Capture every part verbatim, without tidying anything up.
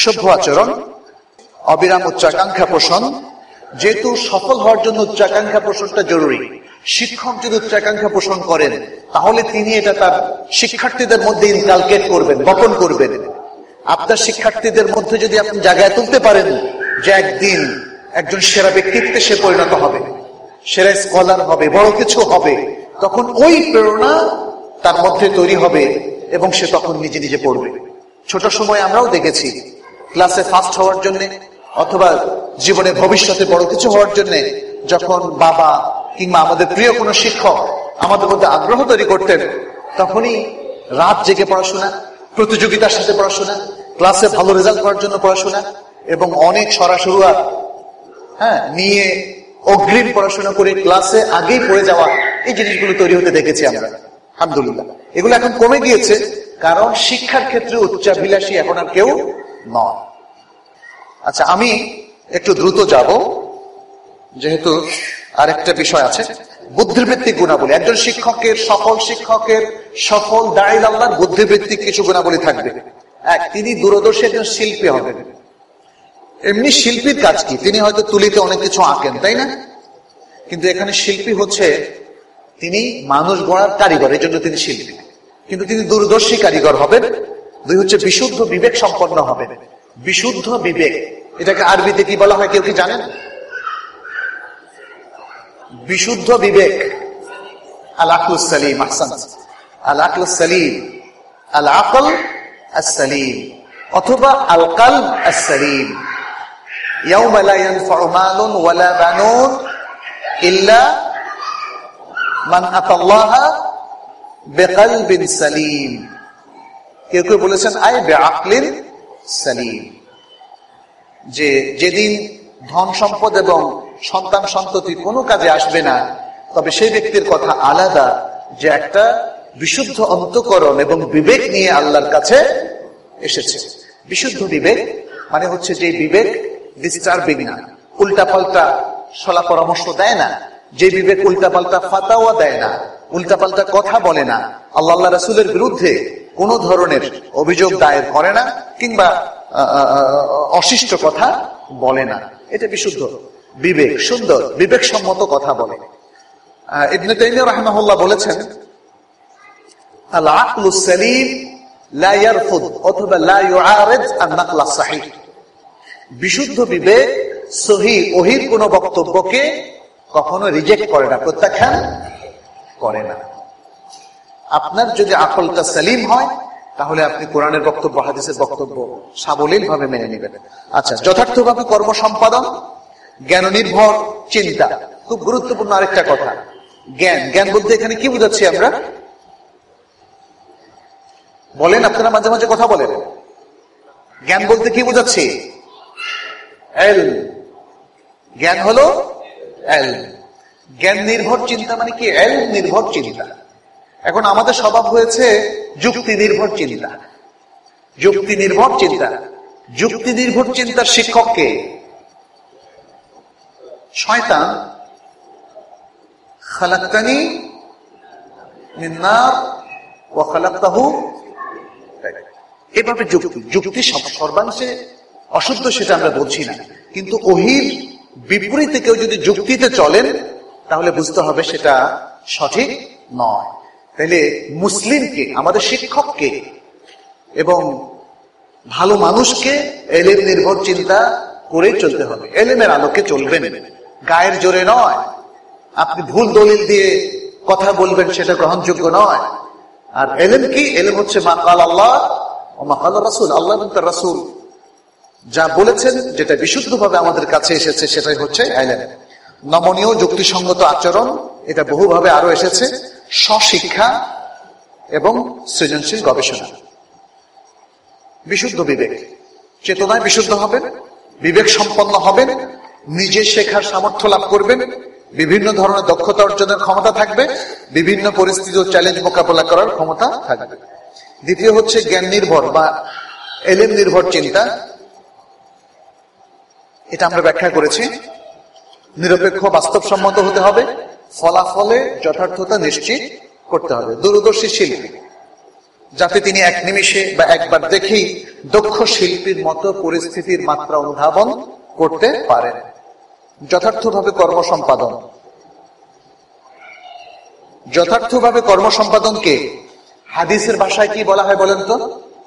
সভ্য আচরণ, অবিরাম উচ্চাকাঙ্ক্ষা পোষণ। যেহেতু সফল হওয়ার জন্য উচ্চাকাঙ্ক্ষা পোষণটা জরুরি, শিক্ষক যদি উচ্চাকাঙ্ক্ষা পোষণ করেন তাহলে তিনি এটা তার শিক্ষার্থীদের মধ্যে ইনকালকেট করবেন, বপন করবেন। আপনার শিক্ষার্থীদের মধ্যে যদি আপনি জায়গায় তুলতে পারেন যে একদিন একজন সেরা ব্যক্তিত্বে সে পরিণত হবে, সেরা স্কলার হবে, বড় কিছু হবে, তখন ওই প্রেরণা তার মধ্যে তৈরি হবে এবং সে তখন নিজে নিজে পড়বে। ছোট সময় আমরাও দেখেছি ক্লাসে ফার্স্ট হওয়ার জন্য অথবা জীবনে ভবিষ্যতে বড় কিছু হওয়ার জন্য যখন বাবা কিংবা আমাদের প্রিয় কোনো শিক্ষক আমাদের মধ্যে আগ্রহ তৈরি করতেন, তখনই রাত জেগে পড়াশোনা, প্রতিযোগিতার সাথে পড়াশোনা, ক্লাসে ভালো রেজাল্ট করার জন্য পড়াশোনা এবং অনেক সরাসরুয়া হ্যাঁ নিয়ে অগ্রিম পড়াশোনা করে ক্লাসে আগেই পড়ে যাওয়া, এই জিনিসগুলো তৈরি হতে দেখেছি আমরা। আলহামদুলিল্লাহ এগুলো এখন কমে গিয়েছে, কারণ শিক্ষার ক্ষেত্রে উচ্চাভিলাষী এখন আর কেউ নয়। আচ্ছা, আমি একটু দ্রুত যাব যেহেতু আরেকটা বিষয় আছে। বুদ্ধিবৃত্তিক গুণাবলী, একজন শিক্ষকের, সফল শিক্ষকের, সফল দাঁড়িয়ে আল্লাহর বুদ্ধিবৃত্তিক কিছু গুণাবলী থাকবে। এক, তিনি দূরদর্শী একজন শিল্পী হবেন। এমনি শিল্পীর কাজ কি? তিনি হয়তো তুলিতে অনেক কিছু আঁকেন, তাই না? কিন্তু এখানে শিল্পী হচ্ছে তিনি মানুষ গড়ার কারিগর, এই জন্য তিনি শিল্পী। কিন্তু তিনি দূরদর্শী কারিগর হবেন। দুই হচ্ছে বিশুদ্ধ বিবেক সম্পন্ন হবেন। বিশুদ্ধ বিবেক, এটাকে আরবিতে কি বলা হয় কেউ কি জানেন? বিশুদ্ধ বিবেক আল আকলুস সালিম। আহসান, আল আকলুস সালিম, আল আকল আস-সালিম অথবা আল কলব আস-সালিম। ইয়াউমা লা ইয়ানফাউ মালুন ওয়ালা বানুন ইল্লা মান আতাল্লাহা বিকলবিন সালিম। কেউ কেউ বলেছেন আই বিআকলিন সালিম, যে যেদিন ধন সম্পদ এবং সন্তান সন্ততি কোনো কাজে আসবে না, তবে সেই ব্যক্তির কথা আলাদা যে একটা বিশুদ্ধ অন্তঃকরণ এবং বিবেক নিয়ে আল্লাহর কাছে এসেছে। বিশুদ্ধ বিবেক মানে হচ্ছে যে বিবেক ডিস্টার্বিং না, উল্টা পাল্টা সলা পরামর্শ দেয় না, যে বিবেক উল্টা পাল্টা ফাতাওয়া দেয় না, উল্টা পাল্টা কথা বলে না, আল্লাহ আল্লাহ রাসূলের বিরুদ্ধে কোন ধরনের অভিযোগ দায়ের করে না কিংবা অশিষ্ট কথা বলে না। এটা বিশুদ্ধ বিবেক, সুন্দর বিবেক সম্মত কথা বলে। ইবনে তাইমিয়া রাহিমাহুল্লাহ বলেছেন আল আকলুস সালিম লা ইয়ারফুদ অথবা লা ইউআরিদ আন নাকল সাহিহ। বিশুদ্ধ বিবেক সহিহ ওহীর কোন বক্তব্যকে কখনো রিজেক্ট করে না, প্রত্যাখ্যান করে না। আপনার যদি আকলটা সালিম হয় তাহলে আপনি কোরআনের বক্তব্য, হাদিসের বক্তব্য সাবলীল ভাবে মেনে নেবেন। আচ্ছা, যথার্থভাবে কর্ম সম্পাদন, জ্ঞান নির্ভর চিন্তা, খুব গুরুত্বপূর্ণ আরেকটা কথা। জ্ঞান, জ্ঞান বলতে এখানে কি বুঝাচ্ছি আমরা? বলেন, আপনারা মাঝে মাঝে কথা বলেন। জ্ঞান বলতে কি বুঝাচ্ছি? ইলম। জ্ঞান হলো ইলম। জ্ঞান নির্ভর চিন্তা মানে কি? ইলম নির্ভর চিন্তা। এখন আমাদের স্বভাব হয়েছে যুক্তি নির্ভর চিন্তা। যুক্তি নির্ভর চিন্তা, যুক্তি নির্ভর চিন্তার শিক্ষককে শয়তান। খালাকতানি মিন নার ওয়া খালাকতাহু, এভাবে যুক্তি যুক্তি সর্বাংশে অশুদ্ধ সেটা আমরা বলছি না, কিন্তু ওহীর বিপরীতে কেউ যদি যুক্তিতে চলেন তাহলে বুঝতে হবে সেটা সঠিক নয়। তাহলে মুসলিমকে, আমাদের শিক্ষককে এবং ভালো মানুষকে এলেম নির্ভর চিন্তা করে চলতে হবে। এলেমের আলোকে চলবেন, গায়ের জোরে নয়। আপনি ভুল দলিল দিয়ে কথা বলবেন, সেটা গ্রহণযোগ্য নয়। আর এলেম কি? এলেম হচ্ছে মা কাল আল্লাহ ও মা কাল রাসূল, আল্লাহ এবং তার রাসূল যা বলেছেন, যেটা বিশুদ্ধভাবে আমাদের কাছে এসেছে, সেটাই হচ্ছে এলেম। নমনীয় যুক্তিসঙ্গত আচরণ, এটা বহুভাবে আরো এসেছে। স্বশিক্ষা এবং সৃজনশীল গবেষণা। বিশুদ্ধ বিবেক, চেতনায় বিশুদ্ধ হবেন, বিবেক সম্পন্ন হবেন, নিজে শেখার সামর্থ্য লাভ করবেন, বিভিন্ন ধরনের দক্ষতা অর্জনের ক্ষমতা থাকবে, বিভিন্ন পরিস্থিতি ও চ্যালেঞ্জ মোকাবেলা করার ক্ষমতা থাকবে। দ্বিতীয় হচ্ছে জ্ঞান নির্ভর বা এলেম নির্ভর চিন্তা। এটা আমরা ব্যাখ্যা করেছি। নিরপেক্ষ, বাস্তবসম্মত হতে হবে, ফলাফলে যথার্থতা নিশ্চিত করতে হবে। দূরদর্শী শিল্পী, যাতে তিনি এক নিমিষে বা একবার দেখেই দক্ষ শিল্পীর মতো পরিস্থিতির মাত্রা অনুধাবন করতে পারেন। যথার্থভাবে কর্ম সম্পাদন, যথার্থভাবে কর্ম সম্পাদনকে হাদিসের ভাষায় কি বলা হয় বলেন তো?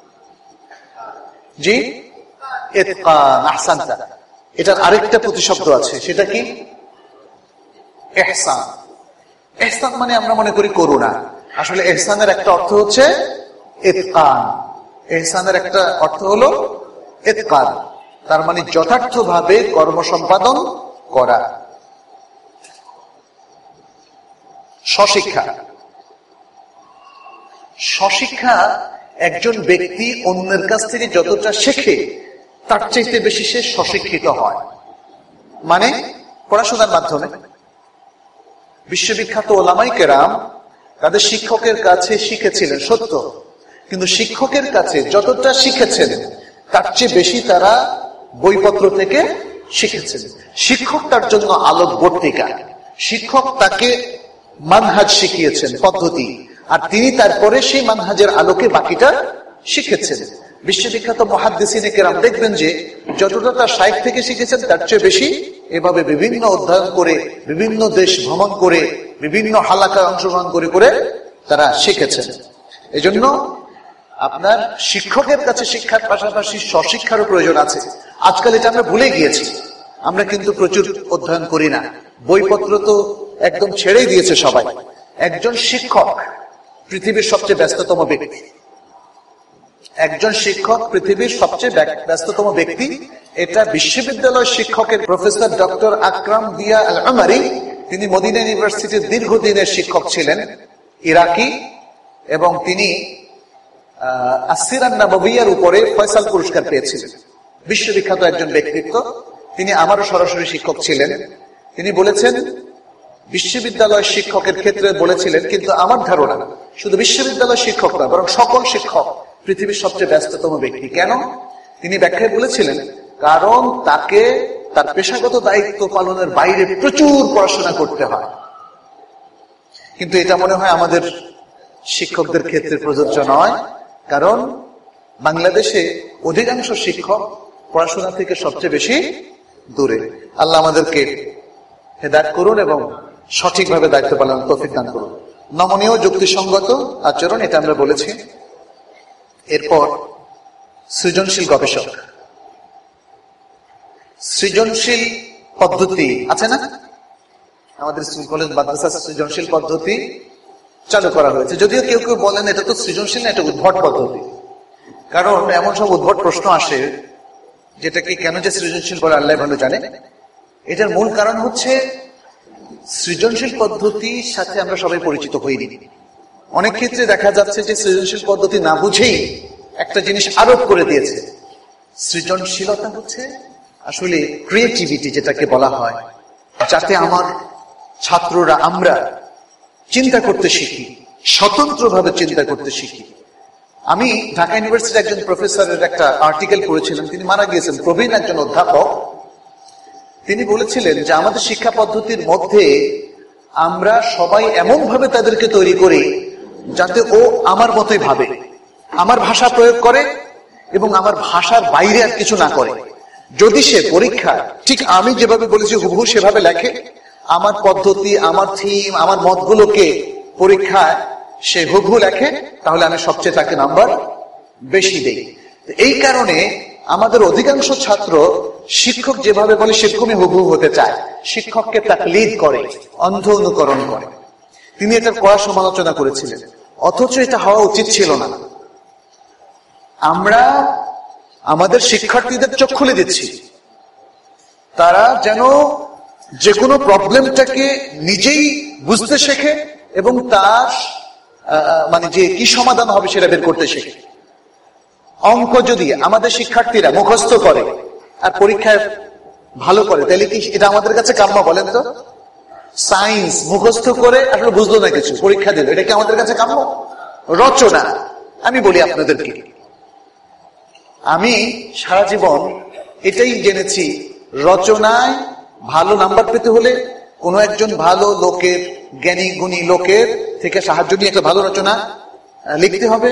জি, ইতকান। আহসানতা। এটার আরেকটা প্রতিশব্দ আছে, সেটা কি? ইহসান। ইহসান মানে আমরা মনে করি করুণা, আসলে ইহসানের একটা অর্থ হচ্ছে ইতকান। ইহসানের একটা অর্থ হলো ইতকান, তার মানে যথার্থভাবে কর্ম সম্পাদন করা। স্বশিক্ষা। স্বশিক্ষা একজন ব্যক্তি অন্যের কাছ থেকে যতটা শেখে তার চাইতে বেশি সে স্বশিক্ষিত হয়। মানে পড়াশোনার মাধ্যমে। বিশ্ববিখ্যাত ওলামায়ে কেরাম তাদের শিক্ষকের কাছে শিখেছিলেন সত্য, কিন্তু শিক্ষকের কাছে যতটা শিখেছেন তার চেয়ে বেশি তারা বইপত্র থেকে শিখেছেন। শিক্ষক তার জন্য আলোকবর্তিকা, শিক্ষক তাকে মানহাজ শিখিয়েছেন, পদ্ধতি, আর তিনি তারপরে সেই মানহাজের আলোকে বাকিটা শিখেছেন। বিশ্ববিখ্যাত মুহাদ্দিসিনে কেরাম দেখবেন যে যতটা তার শাইখ থেকে শিখেছেন তার চেয়ে বেশি এভাবে বিভিন্ন অধ্যয়ন করে, বিভিন্ন দেশ ভ্রমণ করে, বিভিন্ন হালাকায় অংশগ্রহণ করে করে তারা শিখেছেন। এজন্য আপনার শিক্ষকের কাছে শিক্ষার পাশাপাশি স্বশিক্ষারও প্রয়োজন আছে। আজকাল এটা আমরা ভুলে গিয়েছি, আমরা কিন্তু প্রচুর অধ্যয়ন করি না, বইপত্র তো একদম ছেড়েই দিয়েছে সবাই। একজন শিক্ষক পৃথিবীর সবচেয়ে ব্যস্ততম ব্যক্তি। একজন শিক্ষক পৃথিবীর সবচেয়ে ব্যস্ততম ব্যক্তি। এটা বিশ্ববিদ্যালয় শিক্ষকের প্রফেসর ডক্টর আকরাম দিয়া আল উমারি, তিনি মদিনা ইউনিভার্সিটির দীর্ঘদিনের শিক্ষক ছিলেন, ইরাকি, এবং তিনি আসসিরান নাববিয়ার উপরে ফয়সাল পুরস্কার পেয়েছিলেন। বিশ্ববিখ্যাত একজন ব্যক্তিত্ব। তিনি আমারও সরাসরি শিক্ষক ছিলেন। তিনি বলেছেন, বিশ্ববিদ্যালয় শিক্ষকের ক্ষেত্রে বলেছিলেন, কিন্তু আমার ধারণা শুধু বিশ্ববিদ্যালয় শিক্ষক না, বরং সকল শিক্ষক পৃথিবীর সবচেয়ে ব্যস্ততম ব্যক্তি। কেন? তিনি ব্যাখ্যায় বলেছিলেন, কারণ তাকে তার পেশাগত দায়িত্ব পালনের বাইরে প্রচুর পড়াশোনা করতে হয়। কিন্তু এটা মনে হয় আমাদের শিক্ষকদের ক্ষেত্রে প্রযোজ্য নয়, কারণ বাংলাদেশে অধিকাংশ শিক্ষক পড়াশোনা থেকে সবচেয়ে বেশি দূরে। আল্লাহ আমাদেরকে হেদায়েত করুন এবং সঠিকভাবে দায়িত্ব পালনের তৌফিক দান করুন। নমনীয়, যুক্তিসঙ্গত আচরণ, এটা আমরা বলেছি। এরপর সৃজনশীল গবেষক। সৃজনশীল পদ্ধতি আছে না আমাদের স্কুল কলেজ মাদ্রাসা? সৃজনশীল পদ্ধতি চালু করা হয়েছে, যদিও কেউ কেউ বলেন এটা তো সৃজনশীল না, এটা উদ্ভট পদ্ধতি। কারণ এমন সব উদ্ভট প্রশ্ন আসে যেটাকে কেন যে সৃজনশীল বলে আল্লাহ ভালো জানে। এটার মূল কারণ হচ্ছে সৃজনশীল পদ্ধতির সাথে আমরা সবাই পরিচিত হইনি। অনেক ক্ষেত্রে দেখা যাচ্ছে যে সৃজনশীল পদ্ধতি না বুঝেই একটা জিনিস আরোপ করে দিয়েছে। সৃজনশীলতা হচ্ছে আসলে ক্রিয়েটিভিটি, যেটাকে বলা হয়, যাতে আমার ছাত্ররা, আমরা চিন্তা করতে শিখি, স্বতন্ত্রভাবে চিন্তা করতে শিখি। আমি ঢাকা ইউনিভার্সিটির একজন প্রফেসরের একটা আর্টিকেল পড়েছিলাম, তিনি মারা গিয়েছেন, প্রবীণ একজন অধ্যাপক। তিনি বলেছিলেন যে আমাদের শিক্ষা পদ্ধতির মধ্যে আমরা সবাই এমন ভাবে তাদেরকে তৈরি করি যাতে ও আমার মতোই ভাবে, আমার ভাষা প্রয়োগ করে এবং আমার ভাষার বাইরে আর কিছু না করে। যদি সে পরীক্ষা ঠিক আমি যেভাবে বলেছি হুবহু সেভাবে লেখে, আমার পদ্ধতি, আমার থিম, আমার মতগুলোকে পরীক্ষায় সে হুবহু লেখে, তাহলে আমি সবচেয়ে তাকে নাম্বার বেশি দেই। এই কারণে আমাদের অধিকাংশ ছাত্র শিক্ষক যেভাবে বলে সেরকমই হুবহু হতে চায়, শিক্ষককে তাকলিদ করে, অন্ধ অনুকরণ করে। তিনি এটার কড়া সমালোচনা করেছিলেন, অথচ এটা হওয়া উচিত ছিল না। আমরা আমাদের শিক্ষার্থীদের চোখ খুলে দিচ্ছি, তারা যেন যে কোনো প্রবলেমটাকে নিজেই বুঝতে শেখে এবং তার মানে যে কি সমাধান হবে সেটা বের করতে শেখে। অঙ্ক যদি আমাদের শিক্ষার্থীরা মুখস্থ করে আর পরীক্ষায় ভালো করে, তাহলে কি এটা আমাদের কাছে কাম্য বলেন তো? সায়েন্স মুখস্থ করে আসলে বুঝলো না কিছু, পরীক্ষা দিল, এটা কি আমাদের কাছে কাম্য? রচনা, আমি বলি আপনাদেরকে, আমি সারা জীবন এটাই জেনেছি, রচনায় ভালো নাম্বার পেতে হলে কোনো একজন ভালো লোকের, জ্ঞানী গুণী লোকের থেকে সাহায্য নিয়ে একটা ভালো রচনা লিখতে হবে,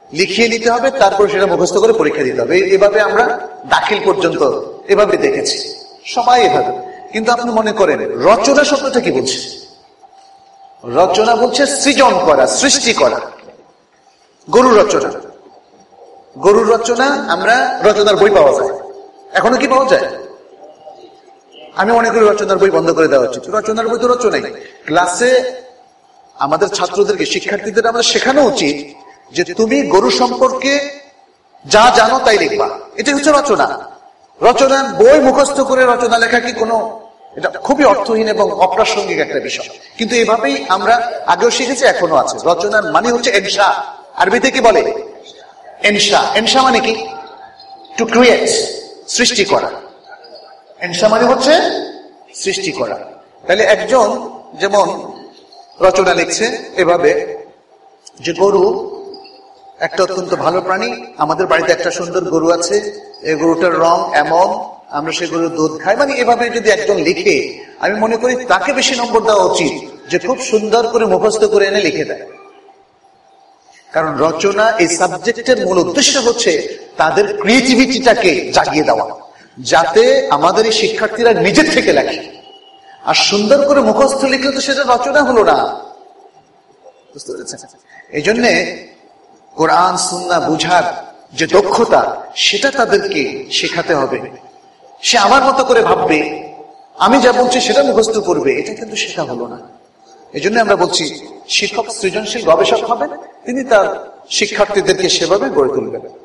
লিখিয়ে নিতে হবে, তারপর সেটা মুখস্থ করে পরীক্ষা দিতে হবে। এভাবে আমরা দাখিল পর্যন্ত এভাবে দেখেছি, সবাই এভাবে। কিন্তু আপনি মনে করেন রচনা শব্দটা কি বলছে? রচনা বলছে সৃজন করা, সৃষ্টি করা। গরুর রচনা, গরুর রচনা আমরা রচনার বই পাওয়া যায়, এখনো কি পাওয়া যায়? আমি মনে করি রচনার বই বন্ধ করে দেওয়া উচিত। রচনার বই তো রচনাই। ক্লাসে আমাদের ছাত্রদেরকে, শিক্ষার্থীদের আমরা শেখানো উচিত যে তুমি গরু সম্পর্কে যা জানো তাই লিখবা, এটা হচ্ছে রচনা। রচনার বই মুখস্থ করে রচনা লেখা কি কোনো, এটা খুবই অর্থহীন এবং অপ্রাসঙ্গিক একটা বিষয়। কিন্তু এভাবেই আমরা আগেও শিখেছি, এখনো আছে। রচনার মানে হচ্ছে এনশা, আরবিতে কি বলে? এনশা। এনশা মানে কি? টু ক্রিয়েট, সৃষ্টি করা। এনশা মানে হচ্ছে সৃষ্টি করা। তাহলে একজন যেমন রচনা লিখছে এভাবে যে গরু একটা অত্যন্ত ভালো প্রাণী, আমাদের বাড়িতে একটা সুন্দর গরু আছে, এই গরুটার রং এমন, আমরা সেই গরুর দুধ খাই, মানে এভাবে যদি একজন লিখে, আমি মনে করি তাকে বেশি নম্বর দেওয়া উচিত যে খুব সুন্দর করে মুখস্থ করে এনে লিখে দেয়। কারণ রচনা এই সাবজেক্টের মূল উদ্দেশ্য হচ্ছে তাদের ক্রিয়েটিভিটিটাকে জাগিয়ে দেওয়া, যাতে আমাদের এই শিক্ষার্থীরা নিজের থেকে লেখে। আর সুন্দর করে মুখস্থ লিখলে তো সেটা রচনা হলো না, বুঝতে পেরেছেন? এই জন্যে কোরআন সুন্নাহ বুঝার যে দক্ষতা, সেটা তাদেরকে শেখাতে হবে। সে আমার মতো করে ভাববে, আমি যা বলছি সেটা মুখস্থ করবে, এটা কিন্তু শেখা হলো না। এই জন্য আমরা বলছি শিক্ষক সৃজনশীল গবেষক হবেন, তিনি তার শিক্ষার্থীদেরকে সেভাবে গড়ে তুলবেন।